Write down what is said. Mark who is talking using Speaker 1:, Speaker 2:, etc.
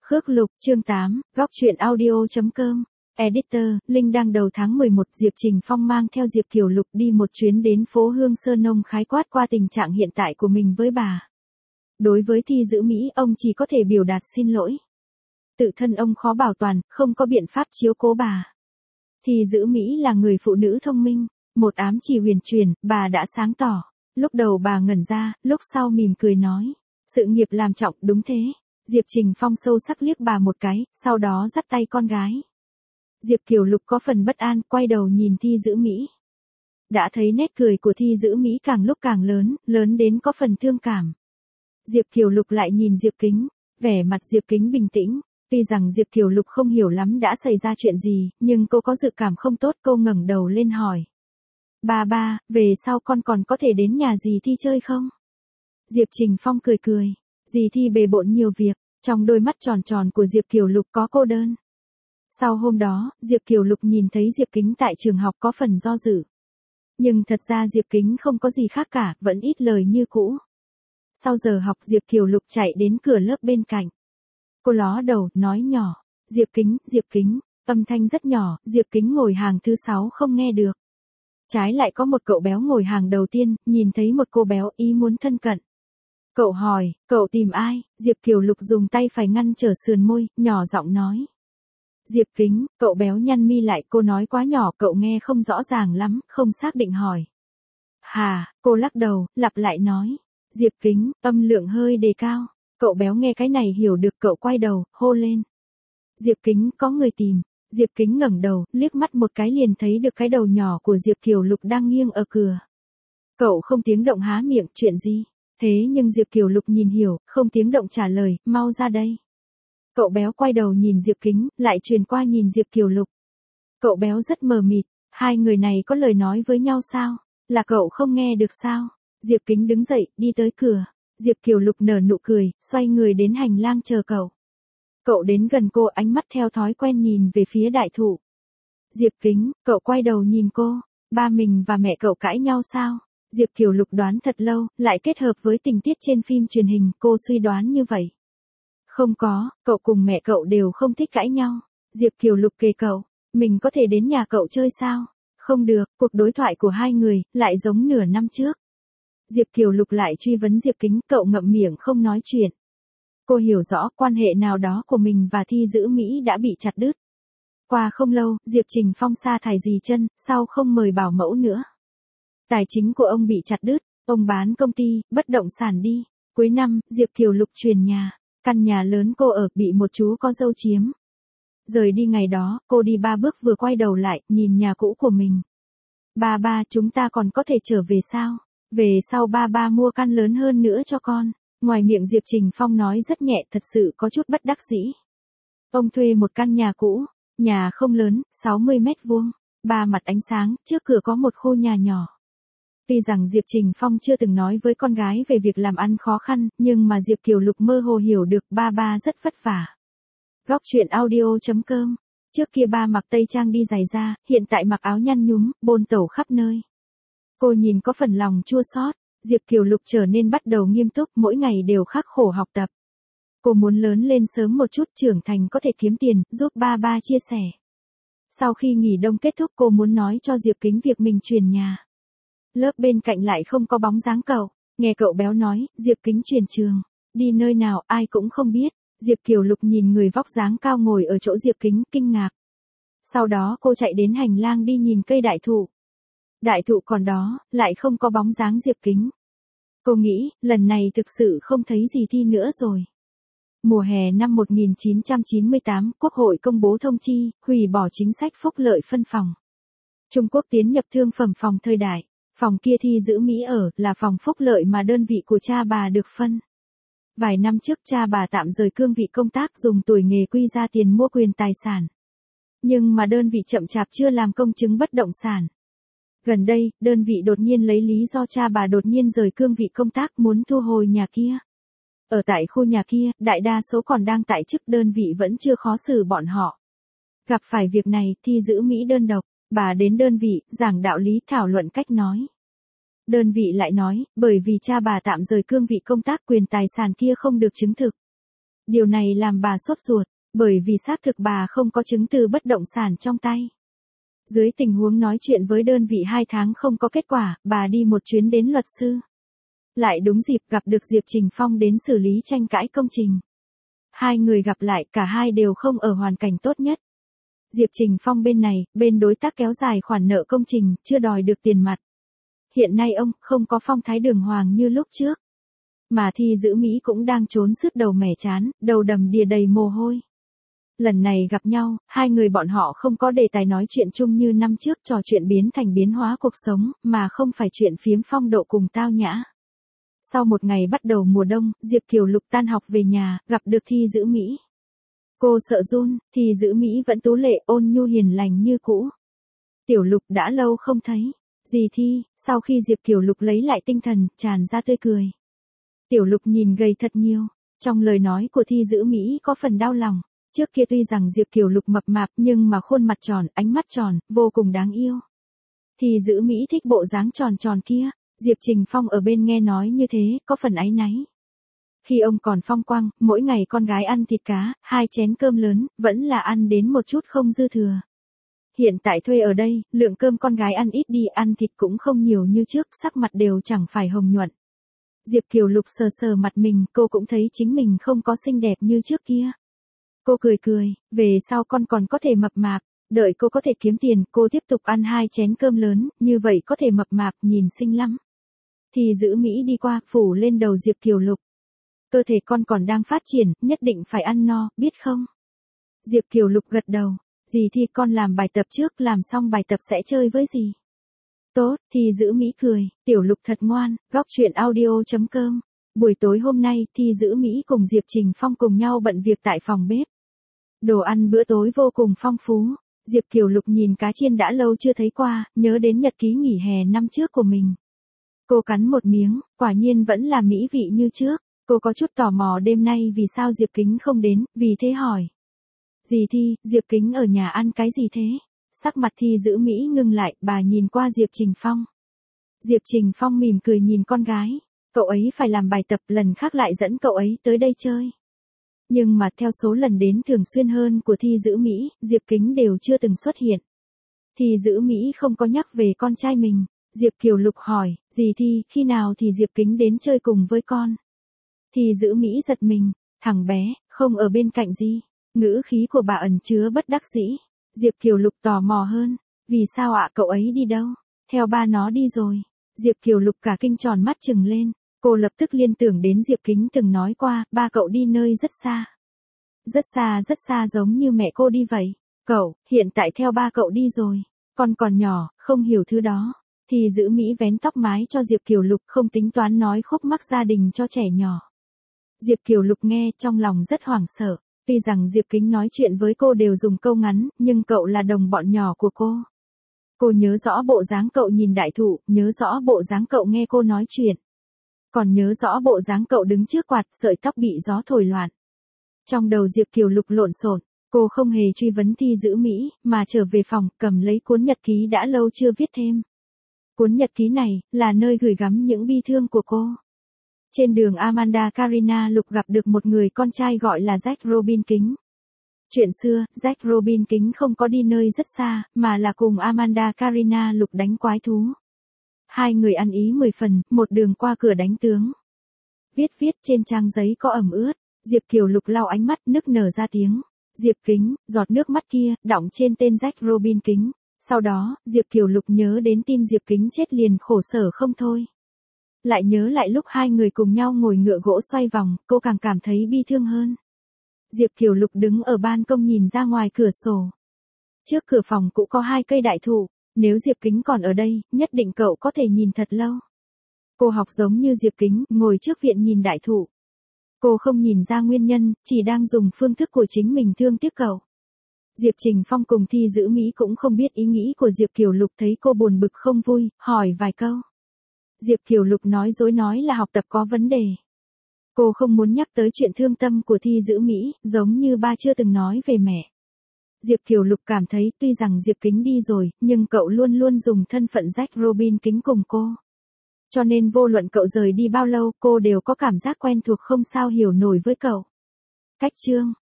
Speaker 1: Khước Lục, chương 8, góc truyện audio.com. Editor, Linh đang đầu tháng 11, Diệp Trình Phong mang theo Diệp Kiều Lục đi một chuyến đến phố Hương Sơn Nông khái quát qua tình trạng hiện tại của mình với bà. Đối với Thi Dữ Mỹ, ông chỉ có thể biểu đạt xin lỗi. Tự thân ông khó bảo toàn, không có biện pháp chiếu cố bà. Thi Dữ Mỹ là người phụ nữ thông minh, một ám chỉ huyền truyền, bà đã sáng tỏ. Lúc đầu bà ngẩn ra, lúc sau mỉm cười nói, sự nghiệp làm trọng, đúng thế. Diệp Trình Phong sâu sắc liếc bà một cái, sau đó dắt tay con gái. Diệp Kiều Lục có phần bất an, quay đầu nhìn Thi Dữ Mỹ. Đã thấy nét cười của Thi Dữ Mỹ càng lúc càng lớn, lớn đến có phần thương cảm. Diệp Kiều Lục lại nhìn Diệp Kính, vẻ mặt Diệp Kính bình tĩnh. Tuy rằng Diệp Kiều Lục không hiểu lắm đã xảy ra chuyện gì, nhưng cô có dự cảm không tốt, cô ngẩng đầu lên hỏi. Ba, về sau con còn có thể đến nhà dì Thi chơi không? Diệp Trình Phong cười cười. Dì Thi bề bộn nhiều việc, trong đôi mắt tròn tròn của Diệp Kiều Lục có cô đơn. Sau hôm đó, Diệp Kiều Lục nhìn thấy Diệp Kính tại trường học có phần do dự. Nhưng thật ra Diệp Kính không có gì khác cả, vẫn ít lời như cũ. Sau giờ học Diệp Kiều Lục chạy đến cửa lớp bên cạnh. Cô ló đầu, nói nhỏ, Diệp Kính, âm thanh rất nhỏ, Diệp Kính ngồi hàng thứ 6 không nghe được. Trái lại có một cậu béo ngồi hàng đầu tiên, nhìn thấy một cô béo ý muốn thân cận. Cậu hỏi, cậu tìm ai? Diệp Kiều Lục dùng tay phải ngăn trở sườn môi, nhỏ giọng nói. Diệp Kính, cậu béo nhăn mi lại, cô nói quá nhỏ, cậu nghe không rõ ràng lắm, không xác định hỏi. Hà, cô lắc đầu, lặp lại nói. Diệp Kính, âm lượng hơi đề cao. Cậu béo nghe cái này hiểu được, cậu quay đầu, hô lên. Diệp Kính, có người tìm. Diệp Kính ngẩng đầu, liếc mắt một cái liền thấy được cái đầu nhỏ của Diệp Kiều Lục đang nghiêng ở cửa. Cậu không tiếng động há miệng, chuyện gì? Thế nhưng Diệp Kiều Lục nhìn hiểu, không tiếng động trả lời, mau ra đây. Cậu béo quay đầu nhìn Diệp Kính, lại truyền qua nhìn Diệp Kiều Lục. Cậu béo rất mờ mịt, hai người này có lời nói với nhau sao? Là cậu không nghe được sao? Diệp Kính đứng dậy, đi tới cửa. Diệp Kiều Lục nở nụ cười, xoay người đến hành lang chờ cậu. Cậu đến gần cô, ánh mắt theo thói quen nhìn về phía đại thụ. Diệp Kính, cậu quay đầu nhìn cô, ba mình và mẹ cậu cãi nhau sao? Diệp Kiều Lục đoán thật lâu, lại kết hợp với tình tiết trên phim truyền hình, cô suy đoán như vậy. Không có, cậu cùng mẹ cậu đều không thích cãi nhau. Diệp Kiều Lục kề cậu, mình có thể đến nhà cậu chơi sao? Không được, cuộc đối thoại của hai người, lại giống nửa năm trước. Diệp Kiều Lục lại truy vấn Diệp Kính, cậu ngậm miệng không nói chuyện. Cô hiểu rõ quan hệ nào đó của mình và Thi Dữ Mỹ đã bị chặt đứt. Qua không lâu, Diệp Trình Phong sa thải dì chân, sau không mời bảo mẫu nữa. Tài chính của ông bị chặt đứt, ông bán công ty, bất động sản đi. Cuối năm, Diệp Kiều Lục chuyển nhà, căn nhà lớn cô ở bị một chú có dâu chiếm. Rời đi ngày đó, cô đi 3 bước vừa quay đầu lại, nhìn nhà cũ của mình. Ba, chúng ta còn có thể trở về sao? Về sau ba mua căn lớn hơn nữa cho con. Ngoài miệng Diệp Trình Phong nói rất nhẹ, thật sự có chút bất đắc dĩ. Ông thuê một căn nhà cũ, nhà không lớn, 60 mét vuông, 3 mặt ánh sáng, trước cửa có một khu nhà nhỏ. Tuy rằng Diệp Trình Phong chưa từng nói với con gái về việc làm ăn khó khăn, nhưng mà Diệp Kiều Lục mơ hồ hiểu được ba rất vất vả. Góc truyện audio.com. Trước kia ba mặc tây trang đi giày da, hiện tại mặc áo nhăn nhúm, bôn tẩu khắp nơi. Cô nhìn có phần lòng chua xót. Diệp Kiều Lục trở nên bắt đầu nghiêm túc, mỗi ngày đều khắc khổ học tập. Cô muốn lớn lên sớm một chút, trưởng thành có thể kiếm tiền, giúp ba chia sẻ. Sau khi nghỉ đông kết thúc, cô muốn nói cho Diệp Kính việc mình chuyển nhà. Lớp bên cạnh lại không có bóng dáng cậu. Nghe cậu béo nói, Diệp Kính chuyển trường. Đi nơi nào, ai cũng không biết. Diệp Kiều Lục nhìn người vóc dáng cao ngồi ở chỗ Diệp Kính, kinh ngạc. Sau đó cô chạy đến hành lang đi nhìn cây đại thụ. Đại thụ còn đó, lại không có bóng dáng Diệp Kính. Cô nghĩ, lần này thực sự không thấy gì Thi nữa rồi. Mùa hè năm 1998, Quốc hội công bố thông chi, hủy bỏ chính sách phúc lợi phân phòng. Trung Quốc tiến nhập thương phẩm phòng thời đại. Phòng kia Thi Dữ Mỹ ở, là phòng phúc lợi mà đơn vị của cha bà được phân. Vài năm trước cha bà tạm rời cương vị công tác, dùng tuổi nghề quy ra tiền mua quyền tài sản. Nhưng mà đơn vị chậm chạp chưa làm công chứng bất động sản. Gần đây, đơn vị đột nhiên lấy lý do cha bà đột nhiên rời cương vị công tác muốn thu hồi nhà kia. Ở tại khu nhà kia, đại đa số còn đang tại chức, đơn vị vẫn chưa khó xử bọn họ. Gặp phải việc này, Thi Dữ Mỹ đơn độc, bà đến đơn vị, giảng đạo lý, thảo luận cách nói. Đơn vị lại nói, bởi vì cha bà tạm rời cương vị công tác, quyền tài sản kia không được chứng thực. Điều này làm bà sốt ruột, bởi vì xác thực bà không có chứng từ bất động sản trong tay. Dưới tình huống nói chuyện với đơn vị 2 tháng không có kết quả, bà đi một chuyến đến luật sư. Lại đúng dịp gặp được Diệp Trình Phong đến xử lý tranh cãi công trình. Hai người gặp lại, cả hai đều không ở hoàn cảnh tốt nhất. Diệp Trình Phong bên này, bên đối tác kéo dài khoản nợ công trình, chưa đòi được tiền mặt. Hiện nay ông không có phong thái đường hoàng như lúc trước. Mà Thi Dữ Mỹ cũng đang trốn sứt đầu mẻ chán, đầu đầm đìa đầy mồ hôi. Lần này gặp nhau, hai người bọn họ không có đề tài nói chuyện chung như năm trước, trò chuyện biến thành biến hóa cuộc sống, mà không phải chuyện phiếm phong độ cùng tao nhã. Sau một ngày bắt đầu mùa đông, Diệp Kiều Lục tan học về nhà, gặp được Thi Dữ Mỹ. Cô sợ run, Thi Dữ Mỹ vẫn tú lệ ôn nhu hiền lành như cũ. Tiểu Lục đã lâu không thấy. Dì Thi, sau khi Diệp Kiều Lục lấy lại tinh thần, tràn ra tươi cười. Tiểu Lục nhìn gầy thật nhiều. Trong lời nói của Thi Dữ Mỹ có phần đau lòng. Trước kia tuy rằng Diệp Kiều Lục mập mạp nhưng mà khuôn mặt tròn, ánh mắt tròn, vô cùng đáng yêu. Thi Dữ Mỹ thích bộ dáng tròn tròn kia. Diệp Trình Phong ở bên nghe nói như thế, có phần áy náy. Khi ông còn phong quang, mỗi ngày con gái ăn thịt cá, 2 chén cơm lớn, vẫn là ăn đến một chút không dư thừa. Hiện tại thuê ở đây, lượng cơm con gái ăn ít đi, ăn thịt cũng không nhiều như trước, sắc mặt đều chẳng phải hồng nhuận. Diệp Kiều Lục sờ sờ mặt mình, cô cũng thấy chính mình không có xinh đẹp như trước kia. Cô cười cười, về sau con còn có thể mập mạp, đợi cô có thể kiếm tiền, cô tiếp tục ăn 2 chén cơm lớn, như vậy có thể mập mạp, nhìn xinh lắm. Thì Dữ Mỹ đi qua, phủ lên đầu Diệp Kiều Lục. Cơ thể con còn đang phát triển, nhất định phải ăn no, biết không? Diệp Kiều Lục gật đầu. Dì Thi, con làm bài tập trước, làm xong bài tập sẽ chơi với dì. Tốt, Thi Dữ Mỹ cười, Tiểu Lục thật ngoan, góc truyện audio.com. Buổi tối hôm nay, Thi Dữ Mỹ cùng Diệp Trình Phong cùng nhau bận việc tại phòng bếp. Đồ ăn bữa tối vô cùng phong phú. Diệp Kiều Lục nhìn cá chiên đã lâu chưa thấy qua, nhớ đến nhật ký nghỉ hè năm trước của mình. Cô cắn một miếng, quả nhiên vẫn là mỹ vị như trước. Cô có chút tò mò đêm nay vì sao Diệp Kính không đến, vì thế hỏi. Dì Thi, Diệp Kính ở nhà ăn cái gì thế? Sắc mặt Thi Dữ Mỹ ngưng lại, bà nhìn qua Diệp Trình Phong. Diệp Trình Phong mỉm cười nhìn con gái. Cậu ấy phải làm bài tập, lần khác lại dẫn cậu ấy tới đây chơi. Nhưng mà theo số lần đến thường xuyên hơn của Thi Dữ Mỹ, Diệp Kính đều chưa từng xuất hiện. Thi Dữ Mỹ không có nhắc về con trai mình. Diệp Kiều Lục hỏi, dì Thi, khi nào thì Diệp Kính đến chơi cùng với con? Thi Dữ Mỹ giật mình, thằng bé, không ở bên cạnh gì. Ngữ khí của bà ẩn chứa bất đắc dĩ. Diệp Kiều Lục tò mò hơn. Vì sao ạ, cậu ấy đi đâu? Theo ba nó đi rồi. Diệp Kiều Lục cả kinh tròn mắt trừng lên. Cô lập tức liên tưởng đến Diệp Kính từng nói qua, ba cậu đi nơi rất xa. Rất xa giống như mẹ cô đi vậy. Cậu, hiện tại theo ba cậu đi rồi. Con còn nhỏ, không hiểu thứ đó. Thì Dữ Mỹ vén tóc mái cho Diệp Kiều Lục, không tính toán nói khúc mắc gia đình cho trẻ nhỏ. Diệp Kiều Lục nghe trong lòng rất hoảng sợ. Tuy rằng Diệp Kính nói chuyện với cô đều dùng câu ngắn, nhưng cậu là đồng bọn nhỏ của cô. Cô nhớ rõ bộ dáng cậu nhìn đại thụ, nhớ rõ bộ dáng cậu nghe cô nói chuyện. Còn nhớ rõ bộ dáng cậu đứng trước quạt, sợi tóc bị gió thổi loạn. Trong đầu Diệp Kiều Lục lộn xộn, cô không hề truy vấn Thi Dữ Mỹ, mà trở về phòng, cầm lấy cuốn nhật ký đã lâu chưa viết thêm. Cuốn nhật ký này, là nơi gửi gắm những bi thương của cô. Trên đường Amanda Karina Lục gặp được một người con trai gọi là Jack Robin Kính. Chuyện xưa, Jack Robin Kính không có đi nơi rất xa, mà là cùng Amanda Karina Lục đánh quái thú. Hai người ăn ý 10 phần, một đường qua cửa đánh tướng. Viết trên trang giấy có ẩm ướt, Diệp Kiều Lục lau ánh mắt nức nở ra tiếng. Diệp Kính, giọt nước mắt kia, đọng trên tên Jack Robin Kính. Sau đó, Diệp Kiều Lục nhớ đến tin Diệp Kính chết liền khổ sở không thôi. Lại nhớ lại lúc hai người cùng nhau ngồi ngựa gỗ xoay vòng, cô càng cảm thấy bi thương hơn. Diệp Kiều Lục đứng ở ban công nhìn ra ngoài cửa sổ. Trước cửa phòng cũng có 2 cây đại thụ, nếu Diệp Kính còn ở đây, nhất định cậu có thể nhìn thật lâu. Cô học giống như Diệp Kính, ngồi trước viện nhìn đại thụ. Cô không nhìn ra nguyên nhân, chỉ đang dùng phương thức của chính mình thương tiếc cậu. Diệp Trình Phong cùng Thi Dữ Mỹ cũng không biết ý nghĩ của Diệp Kiều Lục, thấy cô buồn bực không vui, hỏi vài câu. Diệp Kiều Lục nói dối nói là học tập có vấn đề. Cô không muốn nhắc tới chuyện thương tâm của Thi Dữ Mỹ, giống như ba chưa từng nói về mẹ. Diệp Kiều Lục cảm thấy tuy rằng Diệp Kính đi rồi, nhưng cậu luôn luôn dùng thân phận Jack Robin Kính cùng cô. Cho nên vô luận cậu rời đi bao lâu, cô đều có cảm giác quen thuộc không sao hiểu nổi với cậu. Cách chương